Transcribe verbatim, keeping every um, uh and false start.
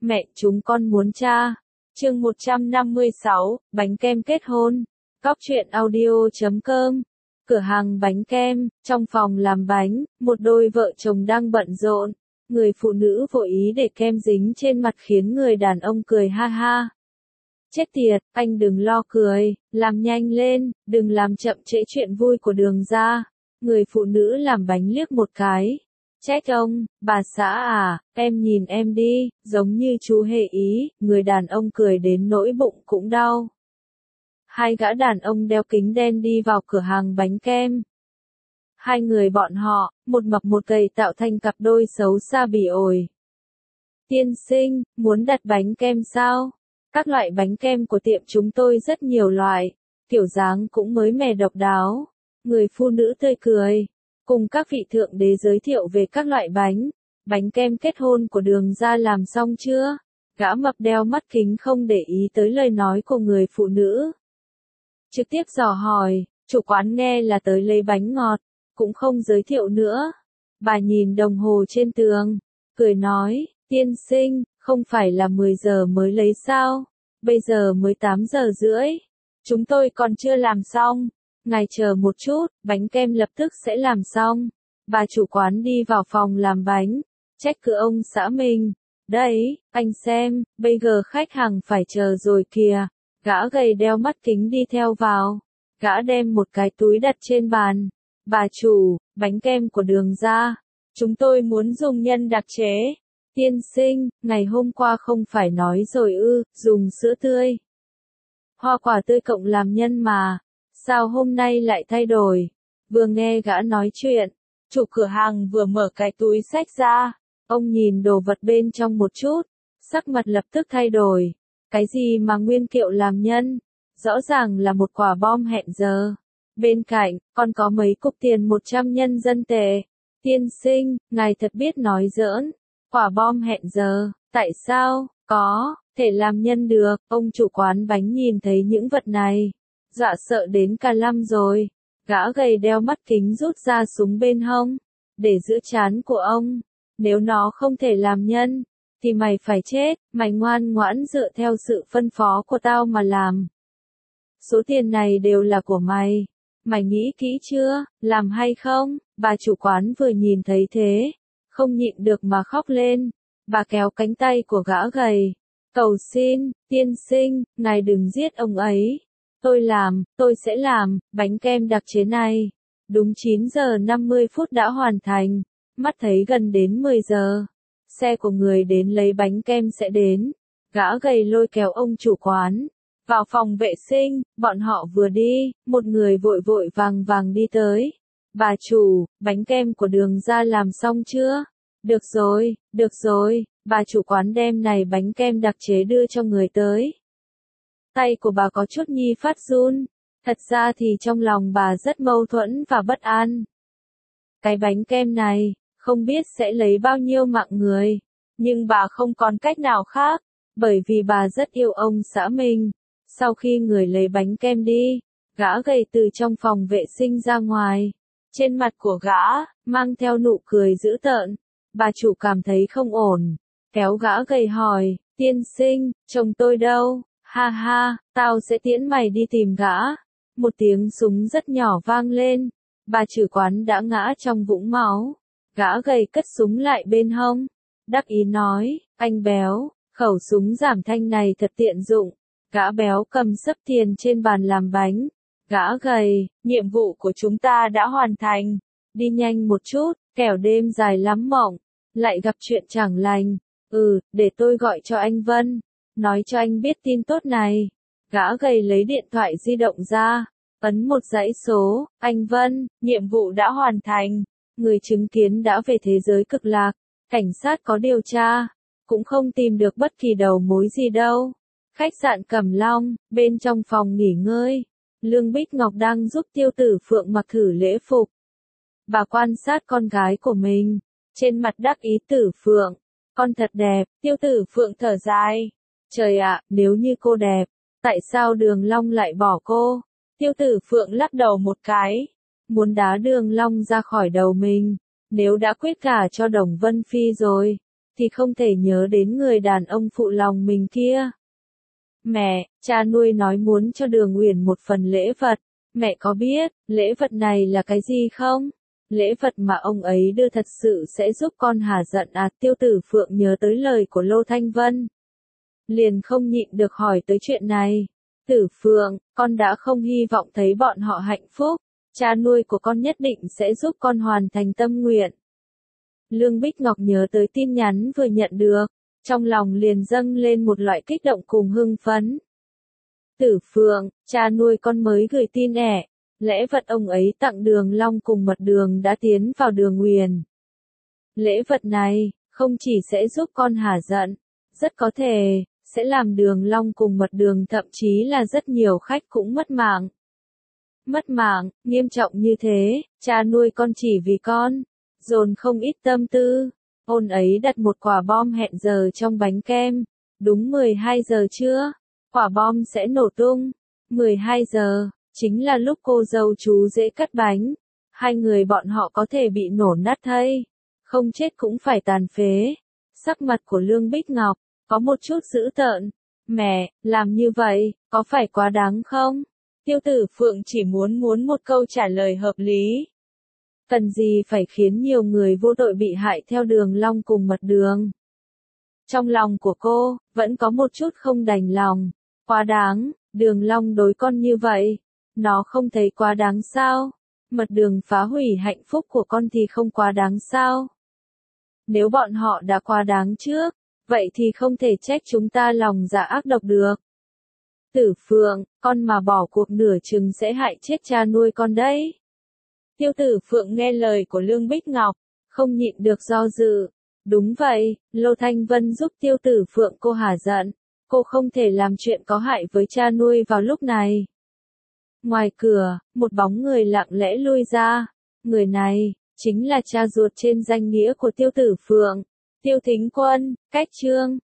mẹ chúng con muốn cha. Chương một trăm năm mươi sáu, bánh kem kết hôn. Cóc truyện audio chấm com. Cửa hàng bánh kem, trong phòng làm bánh, một đôi vợ chồng đang bận rộn. Người phụ nữ vội ý để kem dính trên mặt khiến người đàn ông cười ha ha. Chết tiệt, anh đừng lo cười, làm nhanh lên, đừng làm chậm trễ chuyện vui của Đường gia. Người phụ nữ làm bánh liếc một cái. Trách ông, bà xã à, em nhìn em đi, giống như chú hề ý, người đàn ông cười đến nỗi bụng cũng đau. Hai gã đàn ông đeo kính đen đi vào cửa hàng bánh kem. Hai người bọn họ, một mập một gầy tạo thành cặp đôi xấu xa bỉ ổi. Tiên sinh, muốn đặt bánh kem sao? Các loại bánh kem của tiệm chúng tôi rất nhiều loại, kiểu dáng cũng mới mẻ độc đáo. Người phụ nữ tươi cười, cùng các vị thượng đế giới thiệu về các loại bánh. Bánh kem kết hôn của Đường gia làm xong chưa? Gã mập đeo mắt kính không để ý tới lời nói của người phụ nữ. Trực tiếp dò hỏi, chủ quán nghe là tới lấy bánh ngọt, cũng không giới thiệu nữa. Bà nhìn đồng hồ trên tường, cười nói, tiên sinh, không phải là mười giờ mới lấy sao? Bây giờ mới tám giờ rưỡi. Chúng tôi còn chưa làm xong. Ngài chờ một chút, bánh kem lập tức sẽ làm xong. Bà chủ quán đi vào phòng làm bánh, trách cứ ông xã mình. Đấy, anh xem, bây giờ khách hàng phải chờ rồi kìa. Gã gầy đeo mắt kính đi theo vào. Gã đem một cái túi đặt trên bàn. Bà chủ, bánh kem của Đường gia. Chúng tôi muốn dùng nhân đặc chế. Tiên sinh, ngày hôm qua không phải nói rồi ư, dùng sữa tươi. Hoa quả tươi cộng làm nhân mà. Sao hôm nay lại thay đổi? Vừa nghe gã nói chuyện, chủ cửa hàng vừa mở cái túi xách ra. Ông nhìn đồ vật bên trong một chút, sắc mặt lập tức thay đổi. Cái gì mà nguyên kiệu làm nhân? Rõ ràng là một quả bom hẹn giờ. Bên cạnh, còn có mấy cục tiền một trăm nhân dân tệ. Tiên sinh, ngài thật biết nói giỡn. Quả bom hẹn giờ, tại sao, có, thể làm nhân được. Ông chủ quán bánh nhìn thấy những vật này, dọa sợ đến cả lăm rồi. Gã gầy đeo mắt kính rút ra súng bên hông, để giữ trán của ông. Nếu nó không thể làm nhân, thì mày phải chết, mày ngoan ngoãn dựa theo sự phân phó của tao mà làm. Số tiền này đều là của mày. Mày nghĩ kỹ chưa, làm hay không? Bà chủ quán vừa nhìn thấy thế, không nhịn được mà khóc lên. Bà kéo cánh tay của gã gầy. Cầu xin, tiên sinh, ngài đừng giết ông ấy. Tôi làm, tôi sẽ làm, bánh kem đặc chế này. Đúng chín giờ năm mươi phút đã hoàn thành. Mắt thấy gần đến mười giờ. Xe của người đến lấy bánh kem sẽ đến. Gã gầy lôi kéo ông chủ quán vào phòng vệ sinh. Bọn họ vừa đi, một người vội vội vàng vàng đi tới. Bà chủ, bánh kem của Đường gia làm xong chưa? Được rồi, được rồi. Bà chủ quán đem này bánh kem đặc chế đưa cho người tới. Tay của bà có chút nhi phát run. Thật ra thì trong lòng bà rất mâu thuẫn và bất an. Cái bánh kem này, không biết sẽ lấy bao nhiêu mạng người. Nhưng bà không còn cách nào khác, bởi vì bà rất yêu ông xã mình. Sau khi người lấy bánh kem đi, gã gầy từ trong phòng vệ sinh ra ngoài. Trên mặt của gã, mang theo nụ cười dữ tợn. Bà chủ cảm thấy không ổn. Kéo gã gầy hỏi, tiên sinh, chồng tôi đâu? Ha ha, tao sẽ tiễn mày đi tìm gã. Một tiếng súng rất nhỏ vang lên. Bà chủ quán đã ngã trong vũng máu. Gã gầy cất súng lại bên hông. Đắc ý nói, anh béo, khẩu súng giảm thanh này thật tiện dụng. Gã béo cầm xấp tiền trên bàn làm bánh. Gã gầy, nhiệm vụ của chúng ta đã hoàn thành. Đi nhanh một chút, kẻo đêm dài lắm mộng. Lại gặp chuyện chẳng lành. Ừ, để tôi gọi cho anh Vân. Nói cho anh biết tin tốt này. Gã gầy lấy điện thoại di động ra. Ấn một dãy số. Anh Vân, nhiệm vụ đã hoàn thành. Người chứng kiến đã về thế giới cực lạc. Cảnh sát có điều tra. Cũng không tìm được bất kỳ đầu mối gì đâu. Khách sạn Cẩm Long, bên trong phòng nghỉ ngơi. Lương Bích Ngọc đang giúp Tiêu Tử Phượng mặc thử lễ phục. Bà quan sát con gái của mình. Trên mặt đắc ý Tử Phượng. Con thật đẹp, Tiêu Tử Phượng thở dài. Trời ạ, nếu như cô đẹp, tại sao Đường Long lại bỏ cô? Tiêu Tử Phượng lắc đầu một cái. Muốn đá Đường Long ra khỏi đầu mình. Nếu đã quyết gả cho Đồng Vân Phi rồi, thì không thể nhớ đến người đàn ông phụ lòng mình kia. Mẹ, cha nuôi nói muốn cho Đường Uyển một phần lễ vật. Mẹ có biết, lễ vật này là cái gì không? Lễ vật mà ông ấy đưa thật sự sẽ giúp con hả giận à? Tiêu Tử Phượng nhớ tới lời của Lô Thanh Vân. Liền không nhịn được hỏi tới chuyện này. Tử Phượng, con đã không hy vọng thấy bọn họ hạnh phúc. Cha nuôi của con nhất định sẽ giúp con hoàn thành tâm nguyện. Lương Bích Ngọc nhớ tới tin nhắn vừa nhận được. Trong lòng liền dâng lên một loại kích động cùng hưng phấn. Tử Phượng, cha nuôi con mới gửi tin ẻ. Lễ vật ông ấy tặng Đường Long cùng Mật Đường đã tiến vào Đường Uyển. Lễ vật này, không chỉ sẽ giúp con hả giận, rất có thể, sẽ làm Đường Long cùng Mật Đường thậm chí là rất nhiều khách cũng mất mạng. Mất mạng, nghiêm trọng như thế, cha nuôi con chỉ vì con, dồn không ít tâm tư. Ôn ấy đặt một quả bom hẹn giờ trong bánh kem. Đúng mười hai giờ trưa, quả bom sẽ nổ tung. mười hai giờ, chính là lúc cô dâu chú dễ cắt bánh. Hai người bọn họ có thể bị nổ nát thây. Không chết cũng phải tàn phế. Sắc mặt của Lương Bích Ngọc, có một chút dữ tợn. Mẹ, làm như vậy, có phải quá đáng không? Tiêu Tử Phượng chỉ muốn muốn một câu trả lời hợp lý. Cần gì phải khiến nhiều người vô tội bị hại theo Đường Long cùng Mật Đường. Trong lòng của cô, vẫn có một chút không đành lòng. Quá đáng, Đường Long đối con như vậy. Nó không thấy quá đáng sao? Mật Đường phá hủy hạnh phúc của con thì không quá đáng sao? Nếu bọn họ đã quá đáng trước, vậy thì không thể trách chúng ta lòng dạ ác độc được. Tử Phượng, con mà bỏ cuộc nửa chừng sẽ hại chết cha nuôi con đấy. Tiêu Tử Phượng nghe lời của Lương Bích Ngọc, không nhịn được do dự. Đúng vậy, Lô Thanh Vân giúp Tiêu Tử Phượng cô hả giận. Cô không thể làm chuyện có hại với cha nuôi vào lúc này. Ngoài cửa, một bóng người lặng lẽ lui ra. Người này, chính là cha ruột trên danh nghĩa của Tiêu Tử Phượng. Tiêu Thính Quân, cách chương.